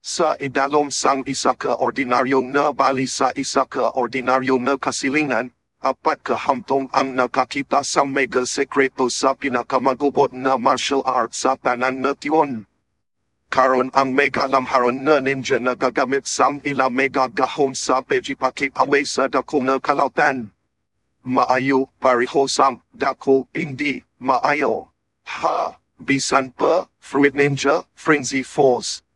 Sa idalom sang isa ka ordinaryong na bali sa isa ka ordinaryong na kasilingan, apat ka hamtong ang nakakita sa mega sekreto sa pinakamagubot na martial arts sa tanan nation. Karon ang mega lamharon na ninja na gagamit sang ila mega gahom sa pagpapaway sa dako na kalautan. Maayo pareho sang dako hindi maayo. Ha, bisan pa, Fruit Ninja, Frenzy Force,